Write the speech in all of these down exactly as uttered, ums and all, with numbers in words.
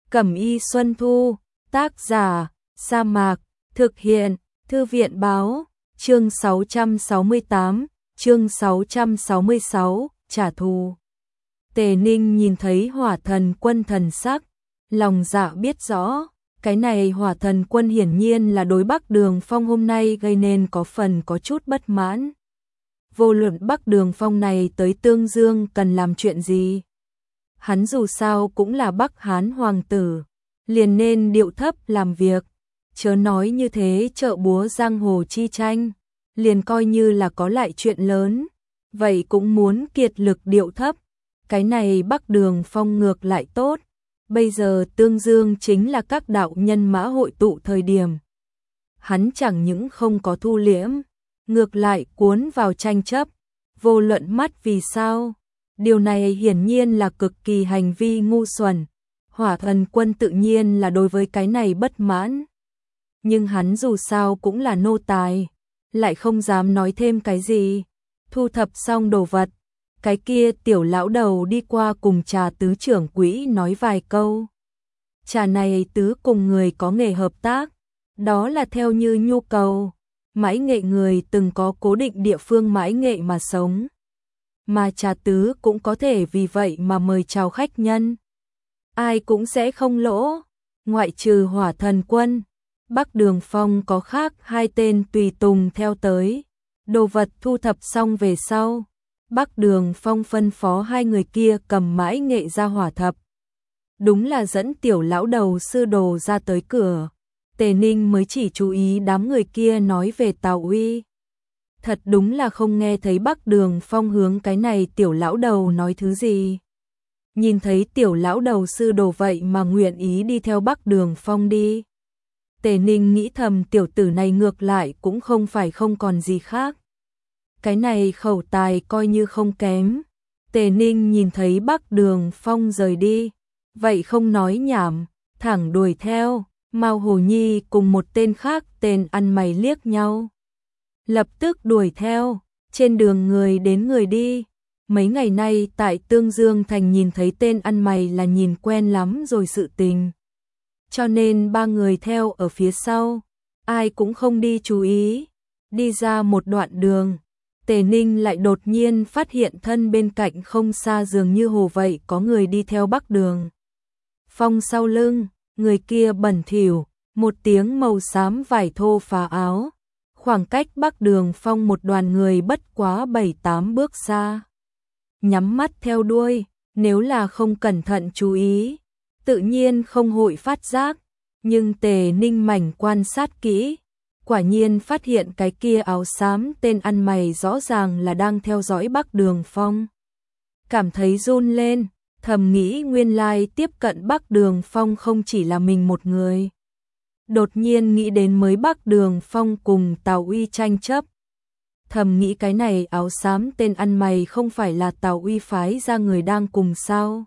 Cẩm y Xuân Thu, tác giả, Sa Mạc, thực hiện, Thư viện báo, chương sáu trăm sáu mươi tám, chương sáu trăm sáu mươi sáu, trả thù. Tề Ninh nhìn thấy Hỏa Thần Quân thần sắc, lòng dạ biết rõ, cái này Hỏa Thần Quân hiển nhiên là đối Bắc Đường Phong hôm nay gây nên có phần có chút bất mãn. Vô luận Bắc Đường Phong này tới Tương Dương cần làm chuyện gì, hắn dù sao cũng là Bắc Hán hoàng tử, liền nên điệu thấp làm việc, chớ nói như thế chợ búa giang hồ chi tranh, liền coi như là có lại chuyện lớn, vậy cũng muốn kiệt lực điệu thấp. Cái này Bắc Đường Phong ngược lại tốt, bây giờ Tương Dương chính là các đạo nhân mã hội tụ thời điểm. Hắn chẳng những không có thu liễm, ngược lại cuốn vào tranh chấp, vô luận mắt vì sao. Điều này hiển nhiên là cực kỳ hành vi ngu xuẩn. Hỏa Thần Quân tự nhiên là đối với cái này bất mãn. Nhưng hắn dù sao cũng là nô tài, lại không dám nói thêm cái gì. Thu thập xong đồ vật, cái kia tiểu lão đầu đi qua cùng Trà Tứ trưởng quỹ nói vài câu. Trà này tứ cùng người có nghề hợp tác, đó là theo như nhu cầu. Mãi nghệ người từng có cố định địa phương mãi nghệ mà sống, mà Trà Tứ cũng có thể vì vậy mà mời chào khách nhân. Ai cũng sẽ không lỗ, ngoại trừ Hỏa Thần Quân. Bắc Đường Phong có khác hai tên tùy tùng theo tới. Đồ vật thu thập xong về sau, Bắc Đường Phong phân phó hai người kia cầm mãi nghệ ra hỏa thập. Đúng là dẫn tiểu lão đầu sư đồ ra tới cửa. Tề Ninh mới chỉ chú ý đám người kia nói về Tào Uy. Thật đúng là không nghe thấy Bắc Đường Phong hướng cái này tiểu lão đầu nói thứ gì. Nhìn thấy tiểu lão đầu sư đồ vậy mà nguyện ý đi theo Bắc Đường Phong đi. Tề Ninh nghĩ thầm tiểu tử này ngược lại cũng không phải không còn gì khác. Cái này khẩu tài coi như không kém. Tề Ninh nhìn thấy Bắc Đường Phong rời đi, vậy không nói nhảm, thẳng đuổi theo. Mao Hồ Nhi cùng một tên khác tên ăn mày liếc nhau, lập tức đuổi theo. Trên đường người đến người đi, mấy ngày nay tại Tương Dương Thành nhìn thấy tên ăn mày là nhìn quen lắm rồi sự tình, cho nên ba người theo ở phía sau, ai cũng không đi chú ý. Đi ra một đoạn đường, Tề Ninh lại đột nhiên phát hiện thân bên cạnh không xa dường như hồ vậy có người đi theo Bắc Đường Phong sau lưng. Người kia bẩn thỉu, một tiếng màu xám vải thô phá áo, khoảng cách Bắc Đường Phong một đoàn người bất quá bảy tám bước xa. Nhắm mắt theo đuôi, nếu là không cẩn thận chú ý, tự nhiên không hội phát giác, nhưng Tề Ninh mảnh quan sát kỹ, quả nhiên phát hiện cái kia áo xám tên ăn mày rõ ràng là đang theo dõi Bắc Đường Phong. Cảm thấy run lên, thầm nghĩ nguyên lai tiếp cận Bắc Đường Phong không chỉ là mình một người. Đột nhiên nghĩ đến mới Bắc Đường Phong cùng Tào Uy tranh chấp. Thầm nghĩ cái này áo xám tên ăn mày không phải là Tào Uy phái ra người đang cùng sao.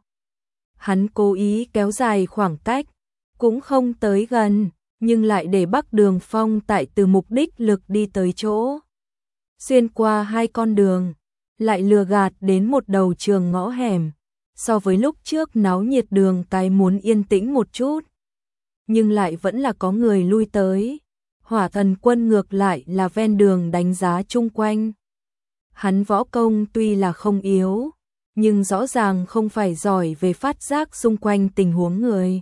Hắn cố ý kéo dài khoảng cách, cũng không tới gần, nhưng lại để Bắc Đường Phong tại từ mục đích lực đi tới chỗ. Xuyên qua hai con đường, lại lừa gạt đến một đầu trường ngõ hẻm. So với lúc trước náo nhiệt đường cái muốn yên tĩnh một chút, nhưng lại vẫn là có người lui tới. Hỏa Thần Quân ngược lại là ven đường đánh giá chung quanh. Hắn võ công tuy là không yếu, nhưng rõ ràng không phải giỏi về phát giác xung quanh tình huống người.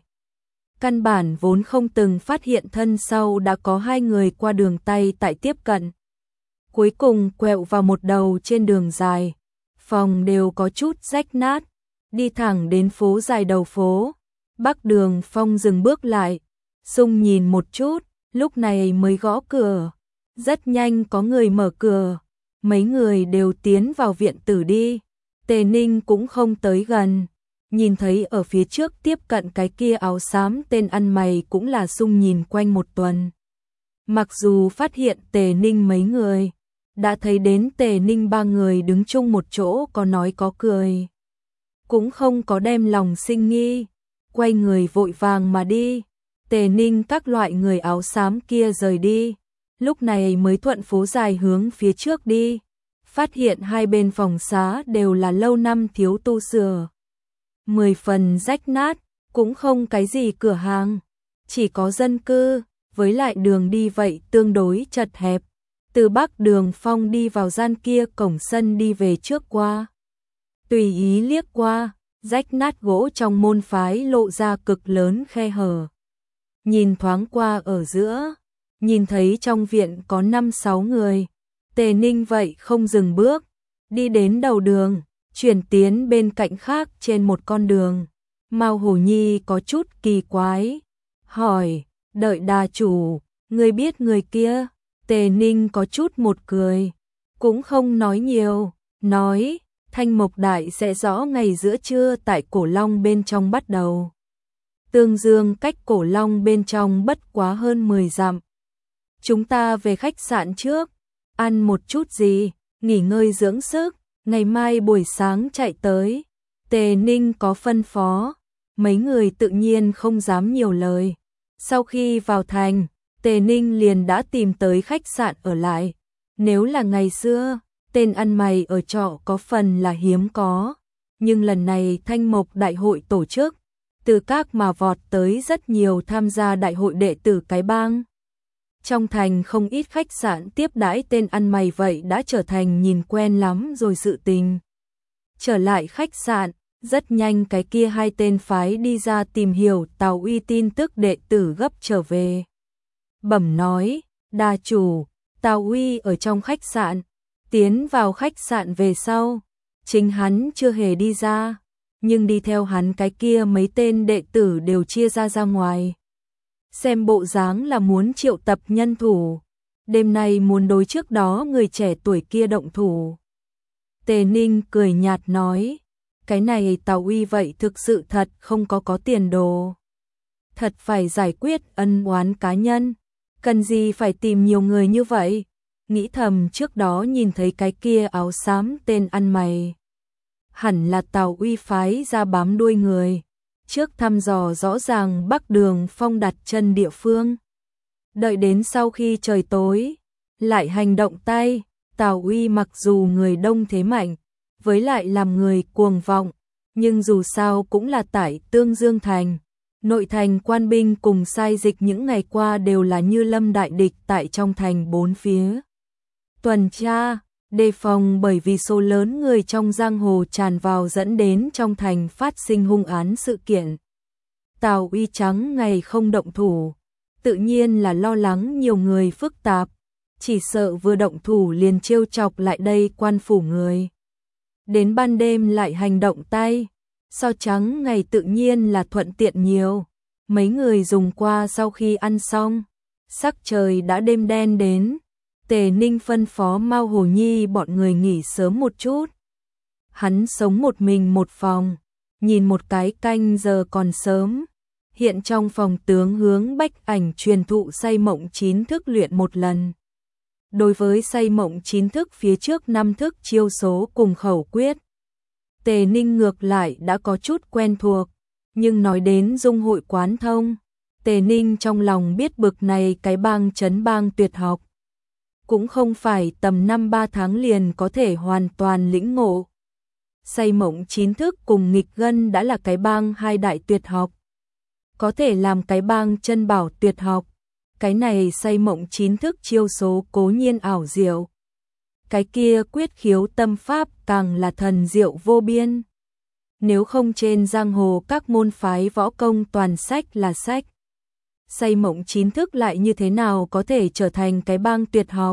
Căn bản vốn không từng phát hiện thân sau đã có hai người qua đường tay tại tiếp cận. Cuối cùng quẹo vào một đầu trên đường dài, phòng đều có chút rách nát. Đi thẳng đến phố dài đầu phố, Bắc Đường Phong dừng bước lại, sung nhìn một chút, lúc này mới gõ cửa. Rất nhanh có người mở cửa, mấy người đều tiến vào viện tử đi. Tề Ninh cũng không tới gần, nhìn thấy ở phía trước tiếp cận cái kia áo xám tên ăn mày cũng là sung nhìn quanh một tuần. Mặc dù phát hiện Tề Ninh mấy người, đã thấy đến Tề Ninh ba người đứng chung một chỗ có nói có cười, cũng không có đem lòng sinh nghi, quay người vội vàng mà đi. Tề Ninh các loại người áo xám kia rời đi, lúc này mới thuận phố dài hướng phía trước đi, phát hiện hai bên phòng xá đều là lâu năm thiếu tu sửa, mười phần rách nát, cũng không cái gì cửa hàng, chỉ có dân cư, với lại đường đi vậy tương đối chật hẹp. Từ Bắc Đường Phong đi vào gian kia cổng sân đi về trước qua. Tùy ý liếc qua, rách nát gỗ trong môn phái lộ ra cực lớn khe hở. Nhìn thoáng qua ở giữa, nhìn thấy trong viện có năm sáu người. Tề Ninh vậy không dừng bước, đi đến đầu đường, chuyển tiến bên cạnh khác trên một con đường. Mao Hổ Nhi có chút kỳ quái, hỏi, đợi đà chủ, người biết người kia? Tề Ninh có chút một cười, cũng không nói nhiều, nói, Thanh Mộc Đại sẽ rõ ngày giữa trưa tại Cổ Long bên trong bắt đầu. Tương Dương cách Cổ Long bên trong bất quá hơn mười dặm. Chúng ta về khách sạn trước, ăn một chút gì, nghỉ ngơi dưỡng sức, ngày mai buổi sáng chạy tới. Tề Ninh có phân phó, mấy người tự nhiên không dám nhiều lời. Sau khi vào thành, Tề Ninh liền đã tìm tới khách sạn ở lại. Nếu là ngày xưa, tên ăn mày ở trọ có phần là hiếm có, nhưng lần này Thanh Mộc Đại hội tổ chức, từ các mà vọt tới rất nhiều tham gia đại hội đệ tử cái bang. Trong thành không ít khách sạn tiếp đãi tên ăn mày vậy đã trở thành nhìn quen lắm rồi sự tình. Trở lại khách sạn, rất nhanh cái kia hai tên phái đi ra tìm hiểu Tào Uy tin tức đệ tử gấp trở về. Bẩm nói, đà chủ, Tào Uy ở trong khách sạn, tiến vào khách sạn về sau, chính hắn chưa hề đi ra, nhưng đi theo hắn cái kia mấy tên đệ tử đều chia ra ra ngoài. Xem bộ dáng là muốn triệu tập nhân thủ, đêm nay muốn đối trước đó người trẻ tuổi kia động thủ. Tề Ninh cười nhạt nói, cái này Tào Uy vậy thực sự thật không có có tiền đồ. Thật phải giải quyết ân oán cá nhân, cần gì phải tìm nhiều người như vậy. Nghĩ thầm trước đó nhìn thấy cái kia áo xám tên ăn mày, hẳn là Tào Uy phái ra bám đuôi người, trước thăm dò rõ ràng Bắc Đường Phong đặt chân địa phương. Đợi đến sau khi trời tối, lại hành động tay. Tào Uy mặc dù người đông thế mạnh, với lại làm người cuồng vọng, nhưng dù sao cũng là tại Tương Dương thành. Nội thành quan binh cùng sai dịch những ngày qua đều là như lâm đại địch tại trong thành bốn phía. Tuần tra, đề phòng bởi vì số lớn người trong giang hồ tràn vào dẫn đến trong thành phát sinh hung án sự kiện. Tào Uy trắng ngày không động thủ, tự nhiên là lo lắng nhiều người phức tạp, chỉ sợ vừa động thủ liền trêu chọc lại đây quan phủ người. Đến ban đêm lại hành động tay, so trắng ngày tự nhiên là thuận tiện nhiều. Mấy người dùng qua sau khi ăn xong, sắc trời đã đêm đen đến. Tề Ninh phân phó Mao Hổ Nhi bọn người nghỉ sớm một chút. Hắn sống một mình một phòng, nhìn một cái canh giờ còn sớm. Hiện trong phòng tướng hướng Bách Ảnh truyền thụ say mộng chín thức luyện một lần. Đối với say mộng chín thức phía trước năm thức chiêu số cùng khẩu quyết, Tề Ninh ngược lại đã có chút quen thuộc, nhưng nói đến dung hội quán thông, Tề Ninh trong lòng biết bực này cái bang chấn bang tuyệt học. Cũng không phải tầm năm ba tháng liền có thể hoàn toàn lĩnh ngộ. Say mộng chín thức cùng nghịch gân đã là cái bang hai đại tuyệt học. Có thể làm cái bang chân bảo tuyệt học. Cái này say mộng chín thức chiêu số cố nhiên ảo diệu. Cái kia quyết khiếu tâm pháp càng là thần diệu vô biên. Nếu không trên giang hồ các môn phái võ công toàn sách là sách. Say mộng chín thức lại như thế nào có thể trở thành cái bang tuyệt học.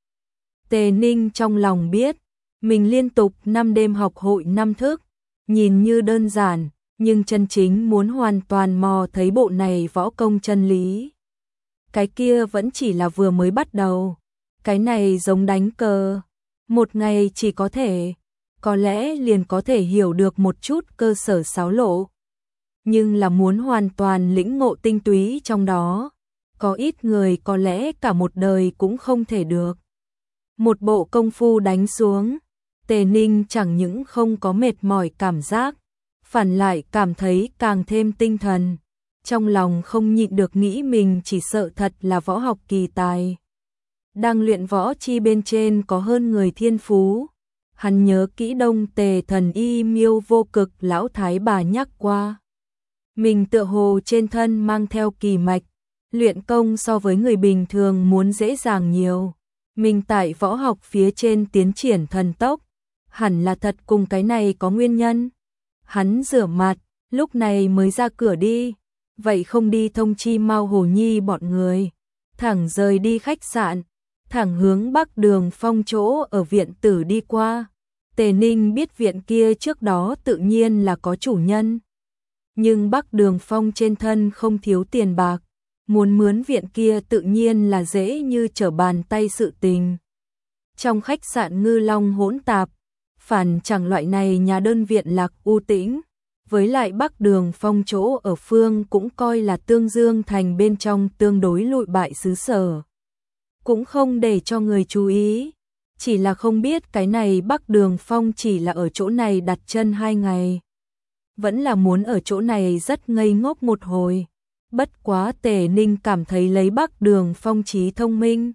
Tề Ninh trong lòng biết, mình liên tục năm đêm học hội năm thức, nhìn như đơn giản, nhưng chân chính muốn hoàn toàn mò thấy bộ này võ công chân lý. Cái kia vẫn chỉ là vừa mới bắt đầu, cái này giống đánh cờ, một ngày chỉ có thể, có lẽ liền có thể hiểu được một chút cơ sở xáo lộ. Nhưng là muốn hoàn toàn lĩnh ngộ tinh túy trong đó, có ít người có lẽ cả một đời cũng không thể được. Một bộ công phu đánh xuống, Tề Ninh chẳng những không có mệt mỏi cảm giác, phản lại cảm thấy càng thêm tinh thần. Trong lòng không nhịn được nghĩ mình chỉ sợ thật là võ học kỳ tài. Đang luyện võ chi bên trên có hơn người thiên phú. Hắn nhớ kỹ Đông Tề thần y Miêu Vô Cực lão thái bà nhắc qua. Mình tựa hồ trên thân mang theo kỳ mạch, luyện công so với người bình thường muốn dễ dàng nhiều. Mình tại võ học phía trên tiến triển thần tốc, hẳn là thật cùng cái này có nguyên nhân. Hắn rửa mặt, lúc này mới ra cửa đi, vậy không đi thông chi Mao Hồ Nhi bọn người, thẳng rời đi khách sạn, thẳng hướng Bắc Đường Phong chỗ ở viện tử đi qua. Tề Ninh biết viện kia trước đó tự nhiên là có chủ nhân, nhưng Bắc Đường Phong trên thân không thiếu tiền bạc, muốn mướn viện kia tự nhiên là dễ như trở bàn tay sự tình. Trong khách sạn Ngư Long hỗn tạp, phản chẳng loại này nhà đơn viện lạc u tĩnh, với lại Bắc Đường Phong chỗ ở phương cũng coi là Tương Dương thành bên trong tương đối lụi bại xứ sở. Cũng không để cho người chú ý, chỉ là không biết cái này Bắc Đường Phong chỉ là ở chỗ này đặt chân hai ngày, vẫn là muốn ở chỗ này rất ngây ngốc một hồi. Bất quá Tề Ninh cảm thấy lấy Bắc Đường Phong trí thông minh,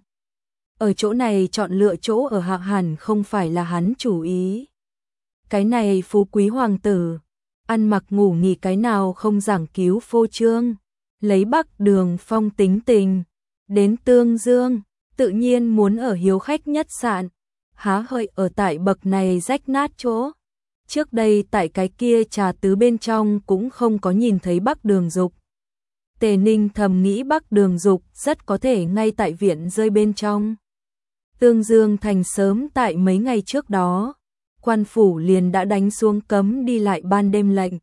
ở chỗ này chọn lựa chỗ ở hạ hẳn không phải là hắn chủ ý. Cái này phú quý hoàng tử, ăn mặc ngủ nghỉ cái nào không giảng cứu phô trương, lấy Bắc Đường Phong tính tình, đến Tương Dương, tự nhiên muốn ở hiếu khách nhất sạn, há hợi ở tại bậc này rách nát chỗ. Trước đây tại cái kia trà tứ bên trong cũng không có nhìn thấy Bắc Đường Dục. Tề Ninh thầm nghĩ Bắc Đường Dục rất có thể ngay tại viện rơi bên trong. Tương Dương thành sớm tại mấy ngày trước đó, quan phủ liền đã đánh xuống cấm đi lại ban đêm lệnh.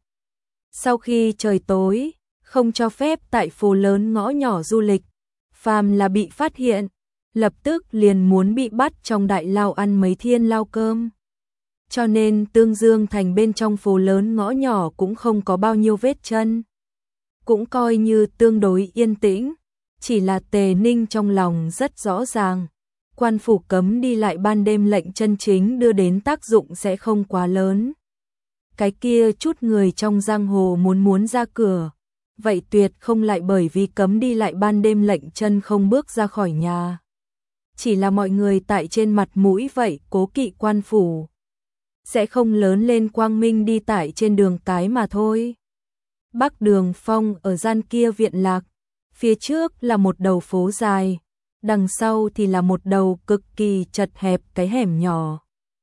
Sau khi trời tối, không cho phép tại phố lớn ngõ nhỏ du lịch, phàm là bị phát hiện, lập tức liền muốn bị bắt trong đại lao ăn mấy thiên lao cơm. Cho nên Tương Dương thành bên trong phố lớn ngõ nhỏ cũng không có bao nhiêu vết chân, cũng coi như tương đối yên tĩnh, chỉ là Tề Ninh trong lòng rất rõ ràng, quan phủ cấm đi lại ban đêm lệnh chân chính đưa đến tác dụng sẽ không quá lớn. Cái kia chút người trong giang hồ muốn muốn ra cửa, vậy tuyệt không lại bởi vì cấm đi lại ban đêm lệnh chân không bước ra khỏi nhà. Chỉ là mọi người tại trên mặt mũi vậy cố kỵ quan phủ, sẽ không lớn lên quang minh đi tại trên đường cái mà thôi. Bắc Đường Phong ở gian kia viện lạc, phía trước là một đầu phố dài, đằng sau thì là một đầu cực kỳ chật hẹp cái hẻm nhỏ.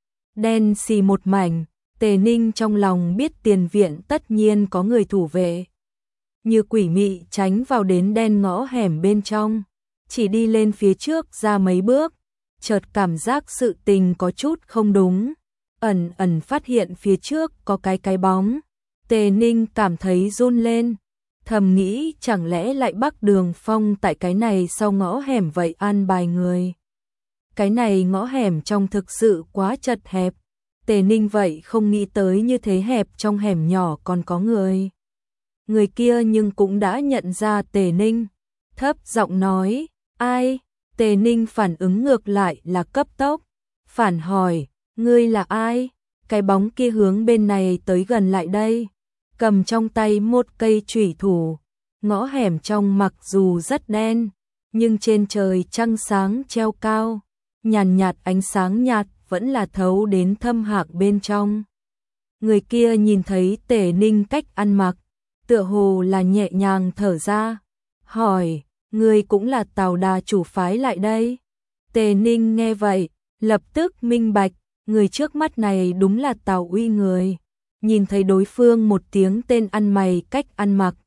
Đen xì một mảnh, Tề Ninh trong lòng biết tiền viện tất nhiên có người thủ vệ. Như quỷ mị tránh vào đến đen ngõ hẻm bên trong, chỉ đi lên phía trước ra mấy bước, chợt cảm giác sự tình có chút không đúng, ẩn ẩn phát hiện phía trước có cái cái bóng. Tề Ninh cảm thấy run lên, thầm nghĩ chẳng lẽ lại Bắc Đường Phong tại cái này sau ngõ hẻm vậy an bài người. Cái này ngõ hẻm trong thực sự quá chật hẹp, Tề Ninh vậy không nghĩ tới như thế hẹp trong hẻm nhỏ còn có người. Người kia nhưng cũng đã nhận ra Tề Ninh, thấp giọng nói, ai? Tề Ninh phản ứng ngược lại là cấp tốc, phản hỏi, ngươi là ai? Cái bóng kia hướng bên này tới gần lại đây, cầm trong tay một cây chủy thủ. Ngõ hẻm trong mặc dù rất đen, nhưng trên trời trăng sáng treo cao, nhàn nhạt ánh sáng nhạt vẫn là thấu đến thâm hạc bên trong. Người kia nhìn thấy Tề Ninh cách ăn mặc, tựa hồ là nhẹ nhàng thở ra, hỏi, ngươi cũng là Tào Đà chủ phái lại đây? Tề Ninh nghe vậy, lập tức minh bạch, người trước mắt này đúng là Tào Uy người. Nhìn thấy đối phương một tiếng tên ăn mày cách ăn mặc,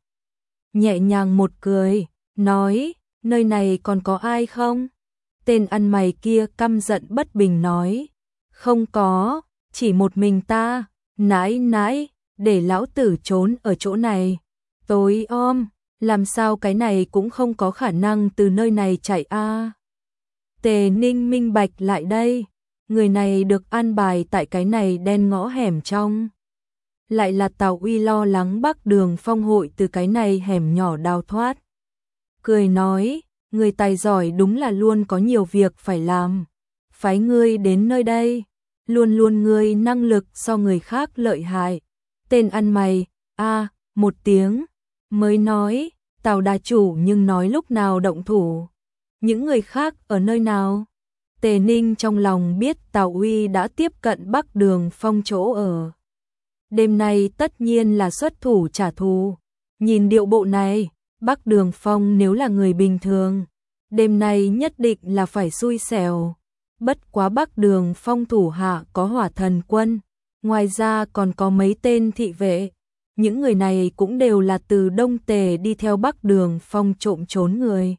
nhẹ nhàng một cười, nói, nơi này còn có ai không? Tên ăn mày kia căm giận bất bình nói, không có, chỉ một mình ta, nãi nãi, để lão tử trốn ở chỗ này. Tối om, làm sao cái này cũng không có khả năng từ nơi này chạy a. À. Tề Ninh minh bạch lại đây, người này được an bài tại cái này đen ngõ hẻm trong. Lại là Tào Uy lo lắng Bắc Đường Phong hội từ cái này hẻm nhỏ đào thoát. Cười nói, người tài giỏi đúng là luôn có nhiều việc phải làm. Phái ngươi đến nơi đây, luôn luôn ngươi năng lực so người khác lợi hại. Tên ăn mày, a à, một tiếng, mới nói, Tào đà chủ nhưng nói lúc nào động thủ. Những người khác ở nơi nào? Tề Ninh trong lòng biết Tào Uy đã tiếp cận Bắc Đường Phong chỗ ở. Đêm nay tất nhiên là xuất thủ trả thù, Nhìn điệu bộ này, Bắc Đường Phong nếu là người bình thường, đêm nay nhất định là phải xui xẻo. Bất quá Bắc Đường Phong thủ hạ có Hỏa Thần Quân, ngoài ra còn có mấy tên thị vệ. Những người này cũng đều là từ Đông Tề đi theo Bắc Đường Phong trộm trốn người.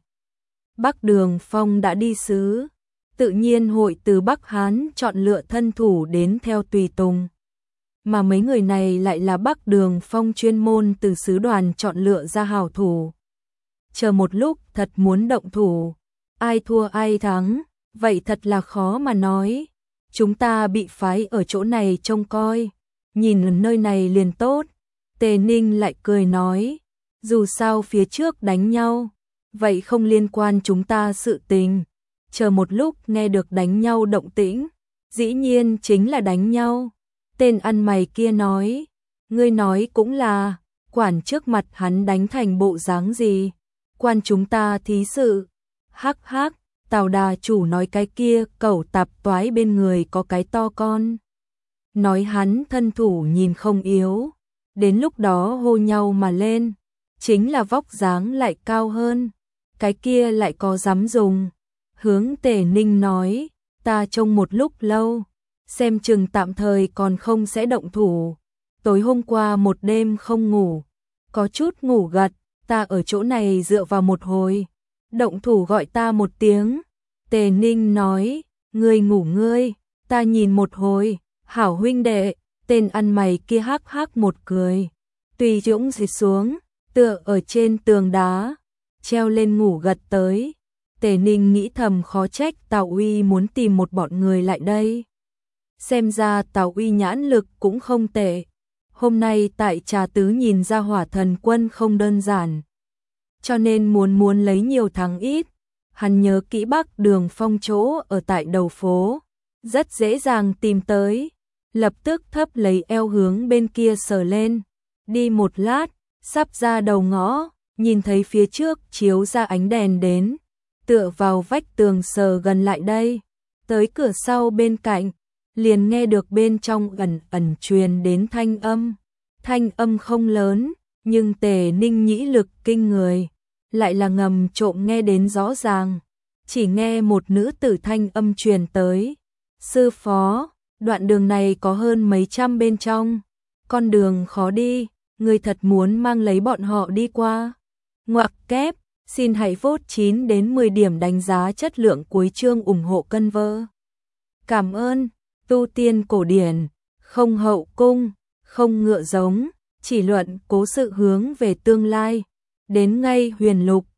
Bắc Đường Phong đã đi sứ, tự nhiên hội từ Bắc Hán chọn lựa thân thủ đến theo tùy tùng. Mà mấy người này lại là Bắc Đường Phong chuyên môn từ sứ đoàn chọn lựa ra hảo thủ. Chờ một lúc thật muốn động thủ, ai thua ai thắng, vậy thật là khó mà nói. Chúng ta bị phái ở chỗ này trông coi, nhìn nơi này liền tốt. Tề Ninh lại cười nói, dù sao phía trước đánh nhau, vậy không liên quan chúng ta sự tình. Chờ một lúc nghe được đánh nhau động tĩnh, dĩ nhiên chính là đánh nhau. Tên ăn mày kia nói, ngươi nói cũng là, quản trước mặt hắn đánh thành bộ dáng gì, quan chúng ta thí sự. Hắc hắc, Tào đà chủ nói cái kia cẩu tạp toái bên người có cái to con. Nói hắn thân thủ nhìn không yếu, đến lúc đó hô nhau mà lên, chính là vóc dáng lại cao hơn, cái kia lại có dám dùng. Hướng Tề Ninh nói, ta trông một lúc lâu, xem chừng tạm thời còn không sẽ động thủ. Tối hôm qua một đêm không ngủ, có chút ngủ gật, ta ở chỗ này dựa vào một hồi, động thủ gọi ta một tiếng. Tề Ninh nói, ngươi ngủ ngươi, ta nhìn một hồi. Hảo huynh đệ. Tên ăn mày kia hắc hắc một cười, tùy dũng dịch xuống, tựa ở trên tường đá, treo lên ngủ gật tới. Tề Ninh nghĩ thầm khó trách Tào Uy muốn tìm một bọn người lại đây. Xem ra Tào Uy nhãn lực cũng không tệ. Hôm nay tại Trà Tứ nhìn ra Hỏa Thần Quân không đơn giản, cho nên muốn muốn lấy nhiều thắng ít. Hắn nhớ kỹ Bắc Đường Phong chỗ ở tại đầu phố, rất dễ dàng tìm tới. Lập tức thấp lấy eo hướng bên kia sờ lên. Đi một lát, sắp ra đầu ngõ, nhìn thấy phía trước chiếu ra ánh đèn đến, tựa vào vách tường sờ gần lại đây. Tới cửa sau bên cạnh, liền nghe được bên trong ẩn ẩn truyền đến thanh âm. Thanh âm không lớn, nhưng Tề Ninh nhĩ lực kinh người, lại là ngầm trộm nghe đến rõ ràng. Chỉ nghe một nữ tử thanh âm truyền tới, sư phó, đoạn đường này có hơn mấy trăm bên trong, con đường khó đi, người thật muốn mang lấy bọn họ đi qua. Ngoặc kép, xin hãy vote chín đến mười điểm đánh giá chất lượng cuối chương ủng hộ cân vơ. Cảm ơn. Tu tiên cổ điển, không hậu cung, không ngựa giống, chỉ luận cố sự hướng về tương lai. Đến ngay huyền lục,